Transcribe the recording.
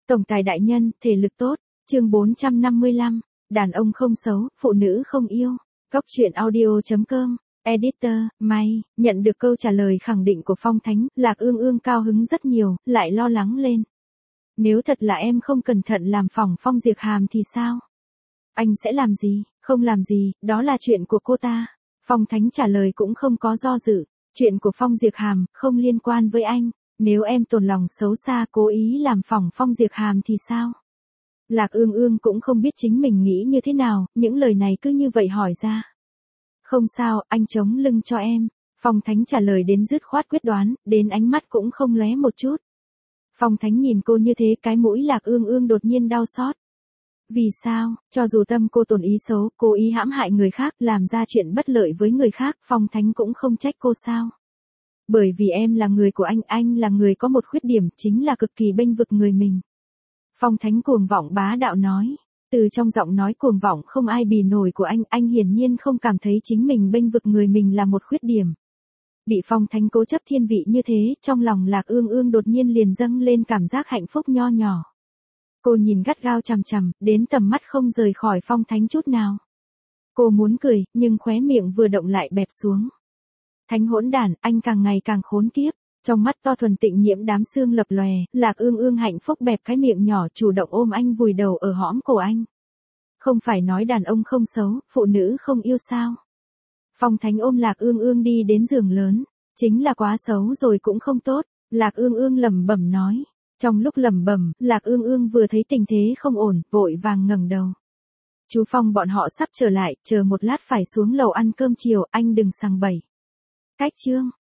Tổng tài đại nhân, thể lực tốt. Chương 455. Đàn ông không xấu, phụ nữ không yêu. Góc truyện audio.com. Editor, May, nhận được câu trả lời khẳng định của Phong Thánh, Lạc Ương Ương cao hứng rất nhiều, lại lo lắng lên. Nếu thật là em không cẩn thận làm phỏng Phong Diệp Hàm thì sao? Anh sẽ làm gì? Không làm gì, đó là chuyện của cô ta. Phong Thánh trả lời cũng không có do dự. Chuyện của Phong Diệp Hàm, không liên quan với anh. Nếu em tổn lòng xấu xa cố ý làm phỏng Phong Diệp Hàm thì sao? Lạc Ương Ương cũng không biết chính mình nghĩ như thế nào, những lời này cứ như vậy hỏi ra. Không sao, anh chống lưng cho em. Phong Thánh trả lời đến dứt khoát quyết đoán, đến ánh mắt cũng không lóe một chút. Phong Thánh nhìn cô như thế, cái mũi Lạc Ương Ương đột nhiên đau xót. Vì sao, cho dù tâm cô tổn ý xấu, cố ý hãm hại người khác, làm ra chuyện bất lợi với người khác, Phong Thánh cũng không trách cô sao? Bởi vì em là người của anh là người có một khuyết điểm, chính là cực kỳ bênh vực người mình. Phong Thánh cuồng vọng bá đạo nói. Từ trong giọng nói cuồng vọng không ai bì nổi của anh hiển nhiên không cảm thấy chính mình bênh vực người mình là một khuyết điểm. Bị Phong Thánh cố chấp thiên vị như thế, trong lòng Lạc Ương Ương đột nhiên liền dâng lên cảm giác hạnh phúc nho nhỏ. Cô nhìn gắt gao chằm chằm, đến tầm mắt không rời khỏi Phong Thánh chút nào. Cô muốn cười, nhưng khóe miệng vừa động lại bẹp xuống. Thánh hỗn đản, anh càng ngày càng khốn kiếp. Trong mắt to thuần tịnh nhiễm đám xương lập lòe, Lạc Ương Ương hạnh phúc bẹp cái miệng nhỏ chủ động ôm anh vùi đầu ở hõm cổ anh. Không phải nói đàn ông không xấu, phụ nữ không yêu sao? Phong Thánh ôm Lạc Ương Ương đi đến giường lớn, chính là quá xấu rồi cũng không tốt, Lạc Ương Ương lẩm bẩm nói. Trong lúc lẩm bẩm, Lạc Ương Ương vừa thấy tình thế không ổn, vội vàng ngẩng đầu. Chú Phong bọn họ sắp trở lại, chờ một lát phải xuống lầu ăn cơm chiều, anh đừng sằng bậy. Cách chương